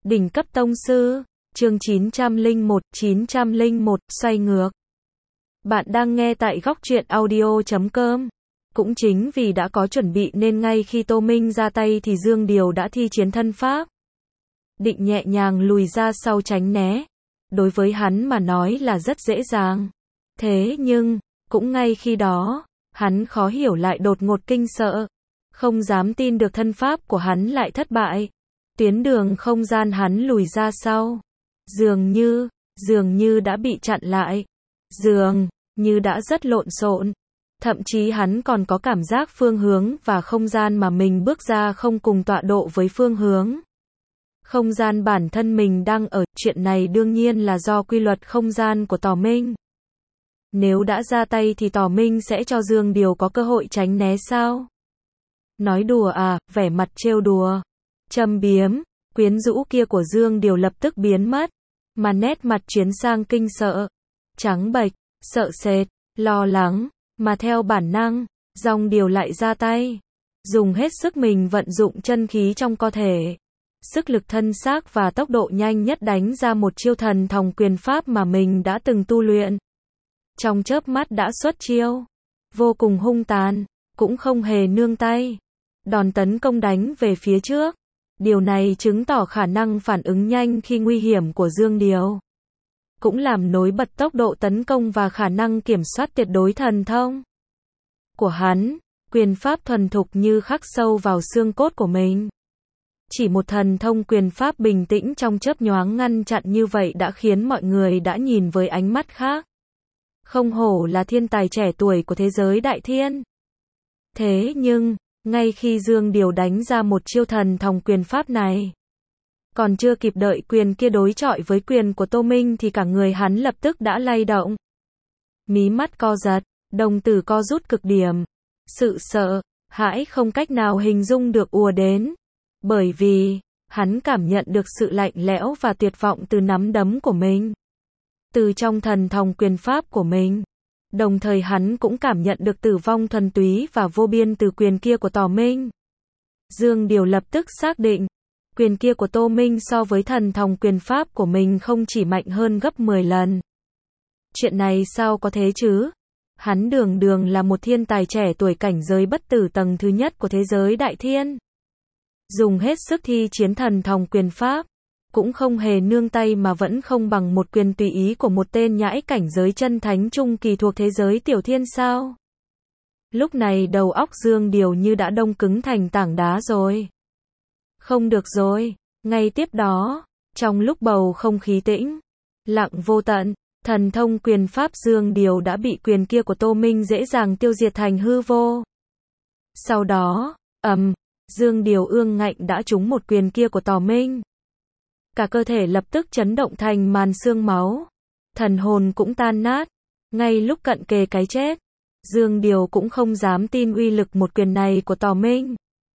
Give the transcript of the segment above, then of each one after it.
Đỉnh cấp tông sư, chương 901, xoay ngược. Bạn đang nghe tại góc truyện audio.com. Cũng chính vì đã có chuẩn bị nên ngay khi Tô Minh ra tay thì Dương Điều đã thi chiến thân pháp. Định nhẹ nhàng lùi ra sau tránh né. Đối với hắn mà nói là rất dễ dàng. Thế nhưng, cũng ngay khi đó, hắn khó hiểu lại đột ngột kinh sợ. Không dám tin được thân pháp của hắn lại thất bại. Tuyến đường không gian hắn lùi ra sau. Dường như đã bị chặn lại. Dường như đã rất lộn xộn. Thậm chí hắn còn có cảm giác phương hướng và không gian mà mình bước ra không cùng tọa độ với phương hướng. Không gian bản thân mình đang ở, chuyện này đương nhiên là do quy luật không gian của Tỏ Minh. Nếu đã ra tay thì Tỏ Minh sẽ cho Dương Điều có cơ hội tránh né sao? Nói đùa à, vẻ mặt trêu đùa, châm biếm, quyến rũ kia của Dương Điều lập tức biến mất, mà nét mặt chuyển sang kinh sợ, trắng bệch, sợ sệt, lo lắng, mà theo bản năng, Dòng Điều lại ra tay, dùng hết sức mình vận dụng chân khí trong cơ thể, sức lực thân xác và tốc độ nhanh nhất đánh ra một chiêu thần thông quyền pháp mà mình đã từng tu luyện. Trong chớp mắt đã xuất chiêu, vô cùng hung tàn, cũng không hề nương tay. Đòn tấn công đánh về phía trước. Điều này chứng tỏ khả năng phản ứng nhanh khi nguy hiểm của Dương Điều. Cũng làm nổi bật tốc độ tấn công và khả năng kiểm soát tuyệt đối thần thông của hắn. Quyền pháp thuần thục như khắc sâu vào xương cốt của mình. Chỉ một thần thông quyền pháp bình tĩnh trong chớp nhoáng ngăn chặn như vậy đã khiến mọi người đã nhìn với ánh mắt khác. Không hổ là thiên tài trẻ tuổi của thế giới đại thiên. Thế nhưng, ngay khi Dương Điều đánh ra một chiêu thần thông quyền pháp này, còn chưa kịp đợi quyền kia đối chọi với quyền của Tô Minh thì cả người hắn lập tức đã lay động. Mí mắt co giật, đồng tử co rút cực điểm. Sự sợ hãi không cách nào hình dung được ùa đến. Bởi vì, hắn cảm nhận được sự lạnh lẽo và tuyệt vọng từ nắm đấm của mình. Từ trong thần thông quyền pháp của mình. Đồng thời hắn cũng cảm nhận được tử vong thuần túy và vô biên từ quyền kia của Tỏ Minh. Dương Điều lập tức xác định, quyền kia của Tô Minh so với thần thông quyền pháp của mình không chỉ mạnh hơn gấp 10 lần. Chuyện này sao có thế chứ? Hắn đường là một thiên tài trẻ tuổi cảnh giới bất tử tầng thứ nhất của thế giới đại thiên. Dùng hết sức thi chiến thần thông quyền pháp. Cũng không hề nương tay mà vẫn không bằng một quyền tùy ý của một tên nhãi cảnh giới chân thánh trung kỳ thuộc thế giới tiểu thiên sao. Lúc này đầu óc Dương Điều như đã đông cứng thành tảng đá rồi. Không được rồi, ngay tiếp đó, trong lúc bầu không khí tĩnh, lặng vô tận, thần thông quyền pháp Dương Điều đã bị quyền kia của Tô Minh dễ dàng tiêu diệt thành hư vô. Sau đó, Dương Điều ương ngạnh đã trúng một quyền kia của Tỏ Minh. Cả cơ thể lập tức chấn động thành màn xương máu. Thần hồn cũng tan nát. Ngay lúc cận kề cái chết, Dương Điều cũng không dám tin uy lực một quyền này của Tỏ Minh.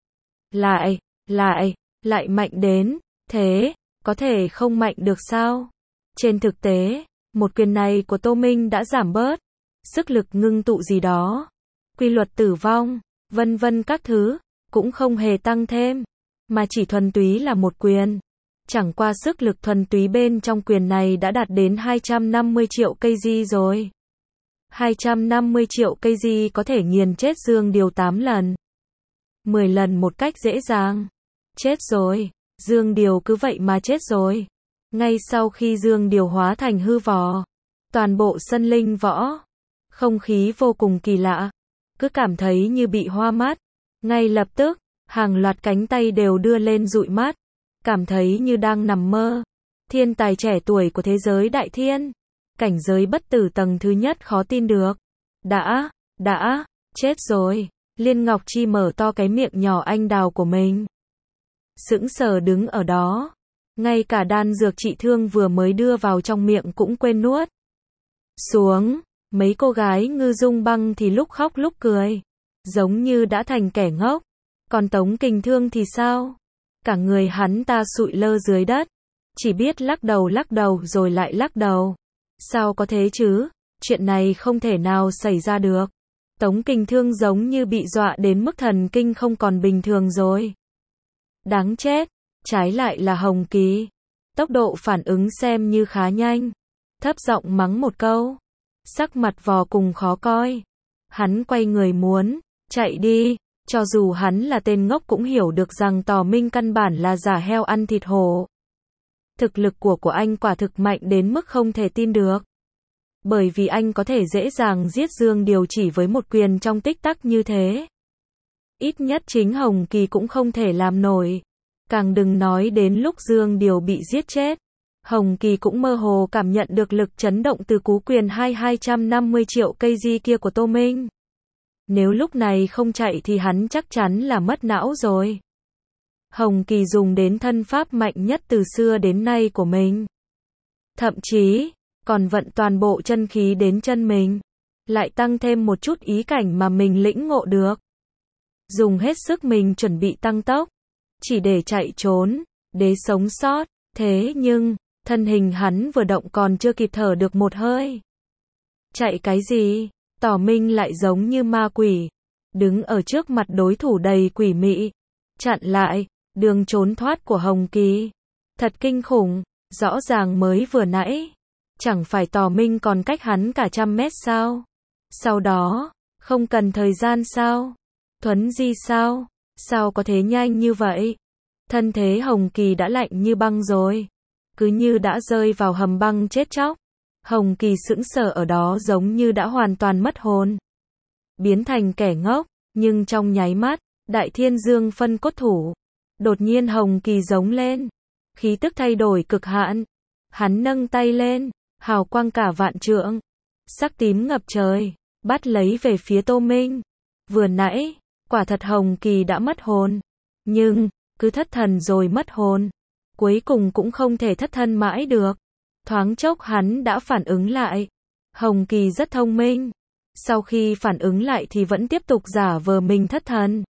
Lại mạnh đến, thế, có thể không mạnh được sao? Trên thực tế, một quyền này của Tô Minh đã giảm bớt. Sức lực ngưng tụ gì đó. Quy luật tử vong, vân vân các thứ, cũng không hề tăng thêm. Mà chỉ thuần túy là một quyền. Chẳng qua sức lực thuần túy bên trong quyền này đã đạt đến 250 triệu kg rồi. 250 triệu kg có thể nghiền chết Dương Điều 8 lần. 10 lần một cách dễ dàng. Chết rồi. Dương Điều cứ vậy mà chết rồi. Ngay sau khi Dương Điều hóa thành hư vò, toàn bộ sân linh võ, không khí vô cùng kỳ lạ. Cứ cảm thấy như bị hoa mắt. Ngay lập tức, hàng loạt cánh tay đều đưa lên dụi mắt. Cảm thấy như đang nằm mơ. Thiên tài trẻ tuổi của thế giới đại thiên. Cảnh giới bất tử tầng thứ nhất khó tin được. Đã, chết rồi. Liên Ngọc Chi mở to cái miệng nhỏ anh đào của mình. Sững sờ đứng ở đó. Ngay cả đan dược trị thương vừa mới đưa vào trong miệng cũng quên nuốt xuống. Mấy cô gái Ngư Dung Băng thì lúc khóc lúc cười. Giống như đã thành kẻ ngốc. Còn Tống Kình Thương thì sao? Cả người hắn ta sụi lơ dưới đất. Chỉ biết lắc đầu rồi lại lắc đầu. Sao có thế chứ? Chuyện này không thể nào xảy ra được. Tống Kình Thương giống như bị dọa đến mức thần kinh không còn bình thường rồi. Đáng chết. Trái lại là Hồng Kỳ. Tốc độ phản ứng xem như khá nhanh. Thấp giọng mắng một câu. Sắc mặt vô cùng khó coi. Hắn quay người muốn chạy đi. Cho dù hắn là tên ngốc cũng hiểu được rằng Tò Minh căn bản là giả heo ăn thịt hổ. Thực lực của anh quả thực mạnh đến mức không thể tin được. Bởi vì anh có thể dễ dàng giết Dương Điều chỉ với một quyền trong tích tắc như thế. Ít nhất chính Hồng Kỳ cũng không thể làm nổi. Càng đừng nói đến lúc Dương Điều bị giết chết. Hồng Kỳ cũng mơ hồ cảm nhận được lực chấn động từ cú quyền 250 triệu kg kia của Tô Minh. Nếu lúc này không chạy thì hắn chắc chắn là mất não rồi. Hồng Kỳ dùng đến thân pháp mạnh nhất từ xưa đến nay của mình. Thậm chí, còn vận toàn bộ chân khí đến chân mình. Lại tăng thêm một chút ý cảnh mà mình lĩnh ngộ được. Dùng hết sức mình chuẩn bị tăng tốc. Chỉ để chạy trốn, để sống sót. Thế nhưng, thân hình hắn vừa động còn chưa kịp thở được một hơi. Chạy cái gì? Tò Minh lại giống như ma quỷ. Đứng ở trước mặt đối thủ đầy quỷ mị. Chặn lại, đường trốn thoát của Hồng Kỳ. Thật kinh khủng, rõ ràng mới vừa nãy. Chẳng phải Tò Minh còn cách hắn cả 100 mét sao? Sau đó, không cần thời gian sao? Thuấn di sao? Sao có thể nhanh như vậy? Thân thế Hồng Kỳ đã lạnh như băng rồi. Cứ như đã rơi vào hầm băng chết chóc. Hồng Kỳ sững sờ ở đó giống như đã hoàn toàn mất hồn. Biến thành kẻ ngốc, nhưng trong nháy mắt, Đại Thiên Dương phân cốt thủ. Đột nhiên Hồng Kỳ giống lên. Khí tức thay đổi cực hạn. Hắn nâng tay lên, hào quang cả vạn trượng. Sắc tím ngập trời, bắt lấy về phía Tô Minh. Vừa nãy, quả thật Hồng Kỳ đã mất hồn. Nhưng, cứ thất thần rồi mất hồn. Cuối cùng cũng không thể thất thân mãi được. Thoáng chốc hắn đã phản ứng lại. Hồng Kỳ rất thông minh. Sau khi phản ứng lại thì vẫn tiếp tục giả vờ mình thất thần.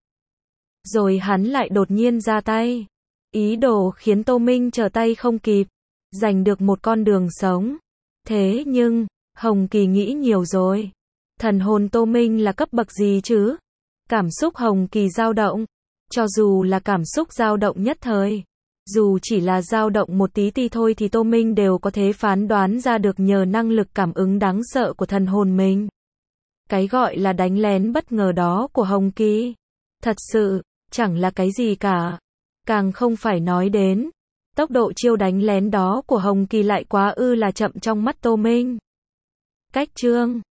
Rồi hắn lại đột nhiên ra tay. Ý đồ khiến Tô Minh trở tay không kịp. Giành được một con đường sống. Thế nhưng, Hồng Kỳ nghĩ nhiều rồi. Thần hồn Tô Minh là cấp bậc gì chứ? Cảm xúc Hồng Kỳ dao động. Cho dù là cảm xúc dao động nhất thời. Dù chỉ là dao động một tí ti thôi thì Tô Minh đều có thể phán đoán ra được nhờ năng lực cảm ứng đáng sợ của thần hồn mình. Cái gọi là đánh lén bất ngờ đó của Hồng Kỳ. Thật sự, chẳng là cái gì cả. Càng không phải nói đến. Tốc độ chiêu đánh lén đó của Hồng Kỳ lại quá là chậm trong mắt Tô Minh. Cách chương